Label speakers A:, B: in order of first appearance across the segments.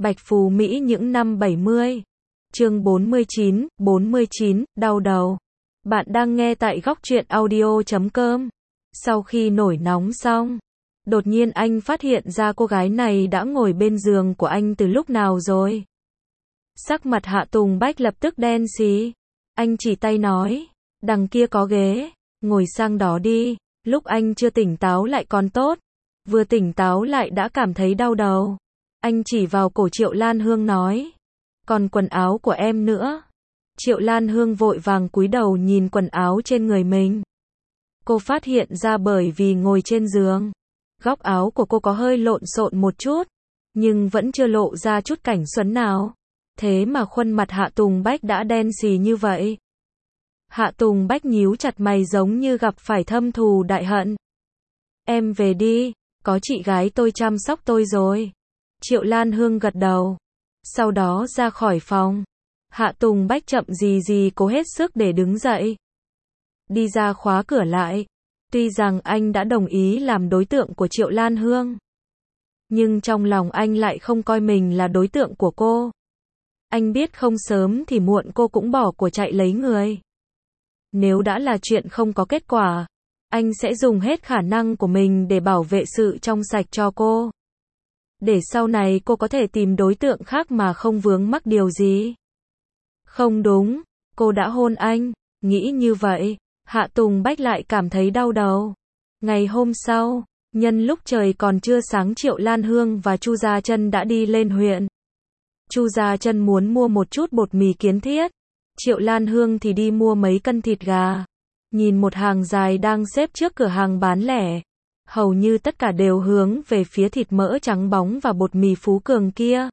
A: Bạch Phú Mỹ những năm 70. Chương 49, đau đầu. Bạn đang nghe tại góc truyện audio.com. Sau khi nổi nóng xong, đột nhiên anh phát hiện ra cô gái này đã ngồi bên giường của anh từ lúc nào rồi. Sắc mặt Hạ Tùng Bách lập tức đen xì. Anh chỉ tay nói, đằng kia có ghế, ngồi sang đó đi. Lúc anh chưa tỉnh táo lại còn tốt, vừa tỉnh táo lại đã cảm thấy đau đầu. Anh chỉ vào cổ Triệu Lan Hương nói, còn quần áo của em nữa. Triệu Lan Hương vội vàng cúi đầu nhìn quần áo trên người mình. Cô phát hiện ra bởi vì ngồi trên giường, góc áo của cô có hơi lộn xộn một chút, nhưng vẫn chưa lộ ra chút cảnh xuân nào. Thế mà khuôn mặt Hạ Tùng Bách đã đen xì như vậy. Hạ Tùng Bách nhíu chặt mày giống như gặp phải thâm thù đại hận. Em về đi, có chị gái tôi chăm sóc tôi rồi. Triệu Lan Hương gật đầu. Sau đó ra khỏi phòng. Hạ Tùng Bách chậm gì cố hết sức để đứng dậy. Đi ra khóa cửa lại. Tuy rằng anh đã đồng ý làm đối tượng của Triệu Lan Hương, nhưng trong lòng anh lại không coi mình là đối tượng của cô. Anh biết không sớm thì muộn cô cũng bỏ của chạy lấy người. Nếu đã là chuyện không có kết quả, anh sẽ dùng hết khả năng của mình để bảo vệ sự trong sạch cho cô. Để sau này cô có thể tìm đối tượng khác mà không vướng mắc điều gì. Không đúng, cô đã hôn anh. Nghĩ như vậy, Hạ Tùng Bách lại cảm thấy đau đầu. Ngày hôm sau, nhân lúc trời còn chưa sáng, Triệu Lan Hương và Chu Gia Chân đã đi lên huyện. Chu Gia Chân muốn mua một chút bột mì kiến thiết. Triệu Lan Hương thì đi mua mấy cân thịt gà. Nhìn một hàng dài đang xếp trước cửa hàng bán lẻ. Hầu như tất cả đều hướng về phía thịt mỡ trắng bóng và bột mì Phú Cường kia.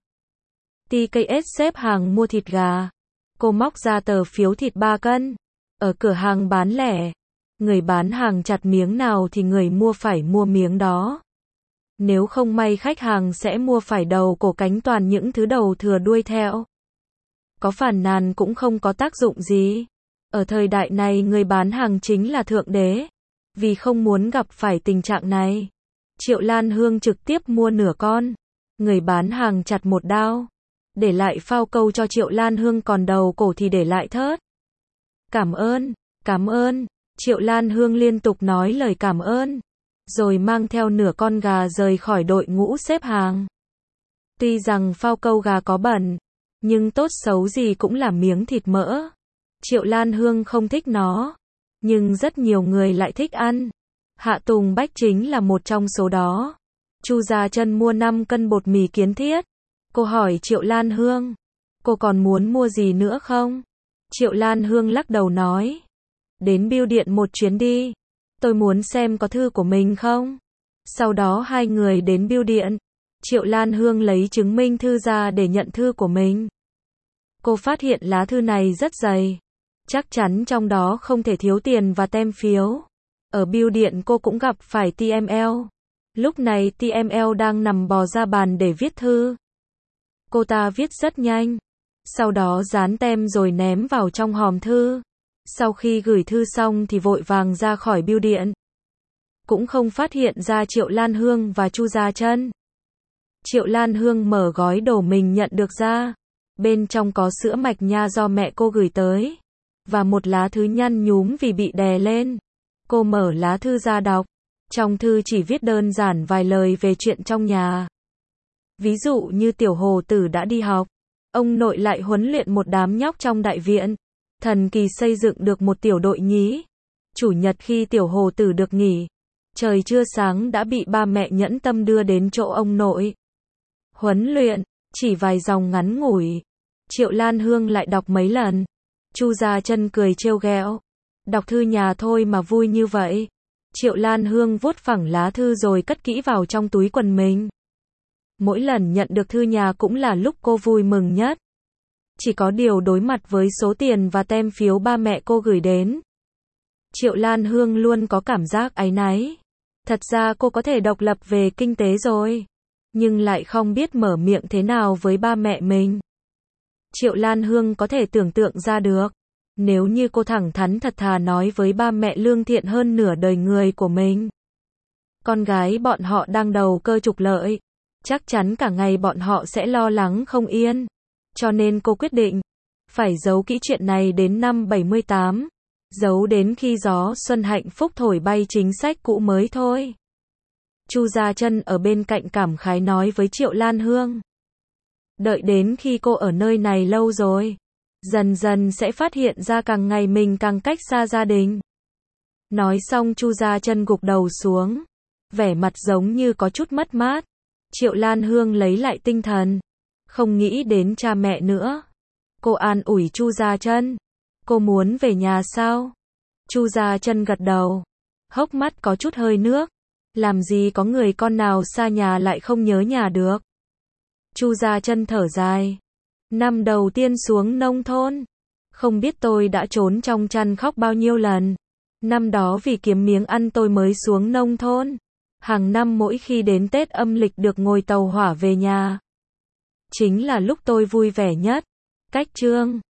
A: TKS xếp hàng mua thịt gà. Cô móc ra tờ phiếu thịt 3 cân. Ở cửa hàng bán lẻ, người bán hàng chặt miếng nào thì người mua phải mua miếng đó. Nếu không may khách hàng sẽ mua phải đầu cổ cánh toàn những thứ đầu thừa đuôi theo. Có phàn nàn cũng không có tác dụng gì. Ở thời đại này người bán hàng chính là thượng đế. Vì không muốn gặp phải tình trạng này, Triệu Lan Hương trực tiếp mua nửa con. Người bán hàng chặt một đao, để lại phao câu cho Triệu Lan Hương, còn đầu cổ thì để lại thớt. Cảm ơn. Triệu Lan Hương liên tục nói lời cảm ơn, rồi mang theo nửa con gà rời khỏi đội ngũ xếp hàng. Tuy rằng phao câu gà có bẩn, nhưng tốt xấu gì cũng là miếng thịt mỡ. Triệu Lan Hương không thích nó, nhưng rất nhiều người lại thích ăn. Hạ Tùng Bách chính là một trong số đó. Chu Gia Chân mua 5 cân bột mì kiến thiết. Cô hỏi Triệu Lan Hương, cô còn muốn mua gì nữa không? Triệu Lan Hương lắc đầu nói, đến bưu điện một chuyến đi. Tôi muốn xem có thư của mình không. Sau đó hai người đến bưu điện. Triệu Lan Hương lấy chứng minh thư ra để nhận thư của mình. Cô phát hiện lá thư này rất dày. Chắc chắn trong đó không thể thiếu tiền và tem phiếu. Ở bưu điện cô cũng gặp phải TML. Lúc này TML đang nằm bò ra bàn để viết thư. Cô ta viết rất nhanh. Sau đó dán tem rồi ném vào trong hòm thư. Sau khi gửi thư xong thì vội vàng ra khỏi bưu điện. Cũng không phát hiện ra Triệu Lan Hương và Chu Gia Chân. Triệu Lan Hương mở gói đồ mình nhận được ra. Bên trong có sữa mạch nha do mẹ cô gửi tới. Và một lá thư nhăn nhúm vì bị đè lên. Cô mở lá thư ra đọc. Trong thư chỉ viết đơn giản vài lời về chuyện trong nhà. Ví dụ như tiểu hồ tử đã đi học. Ông nội lại huấn luyện một đám nhóc trong đại viện. Thần kỳ xây dựng được một tiểu đội nhí. Chủ nhật khi tiểu hồ tử được nghỉ, trời chưa sáng đã bị ba mẹ nhẫn tâm đưa đến chỗ ông nội. Huấn luyện, chỉ vài dòng ngắn ngủi. Triệu Lan Hương lại đọc mấy lần. Chu Gia Chân cười trêu ghẹo. Đọc thư nhà thôi mà vui như vậy. Triệu Lan Hương vuốt phẳng lá thư rồi cất kỹ vào trong túi quần mình. Mỗi lần nhận được thư nhà cũng là lúc cô vui mừng nhất. Chỉ có điều đối mặt với số tiền và tem phiếu ba mẹ cô gửi đến, Triệu Lan Hương luôn có cảm giác áy náy. Thật ra cô có thể độc lập về kinh tế rồi, nhưng lại không biết mở miệng thế nào với ba mẹ mình. Triệu Lan Hương có thể tưởng tượng ra được, nếu như cô thẳng thắn thật thà nói với ba mẹ lương thiện hơn nửa đời người của mình. Con gái bọn họ đang đầu cơ trục lợi, chắc chắn cả ngày bọn họ sẽ lo lắng không yên. Cho nên cô quyết định, phải giấu kỹ chuyện này đến năm 78. Giấu đến khi gió xuân hạnh phúc thổi bay chính sách cũ mới thôi. Chu Gia Chân ở bên cạnh cảm khái nói với Triệu Lan Hương. Đợi đến khi cô ở nơi này lâu rồi, dần dần sẽ phát hiện ra càng ngày mình càng cách xa gia đình. Nói xong Chu Gia Chân gục đầu xuống, vẻ mặt giống như có chút mất mát. Triệu Lan Hương lấy lại tinh thần, không nghĩ đến cha mẹ nữa. Cô an ủi Chu Gia Chân, cô muốn về nhà sao? Chu Gia Chân gật đầu, hốc mắt có chút hơi nước. Làm gì có người con nào xa nhà lại không nhớ nhà được. Chu Gia Chân thở dài. Năm đầu tiên xuống nông thôn, không biết tôi đã trốn trong chăn khóc bao nhiêu lần. Năm đó vì kiếm miếng ăn tôi mới xuống nông thôn. Hàng năm mỗi khi đến Tết âm lịch được ngồi tàu hỏa về nhà, chính là lúc tôi vui vẻ nhất. Cách chương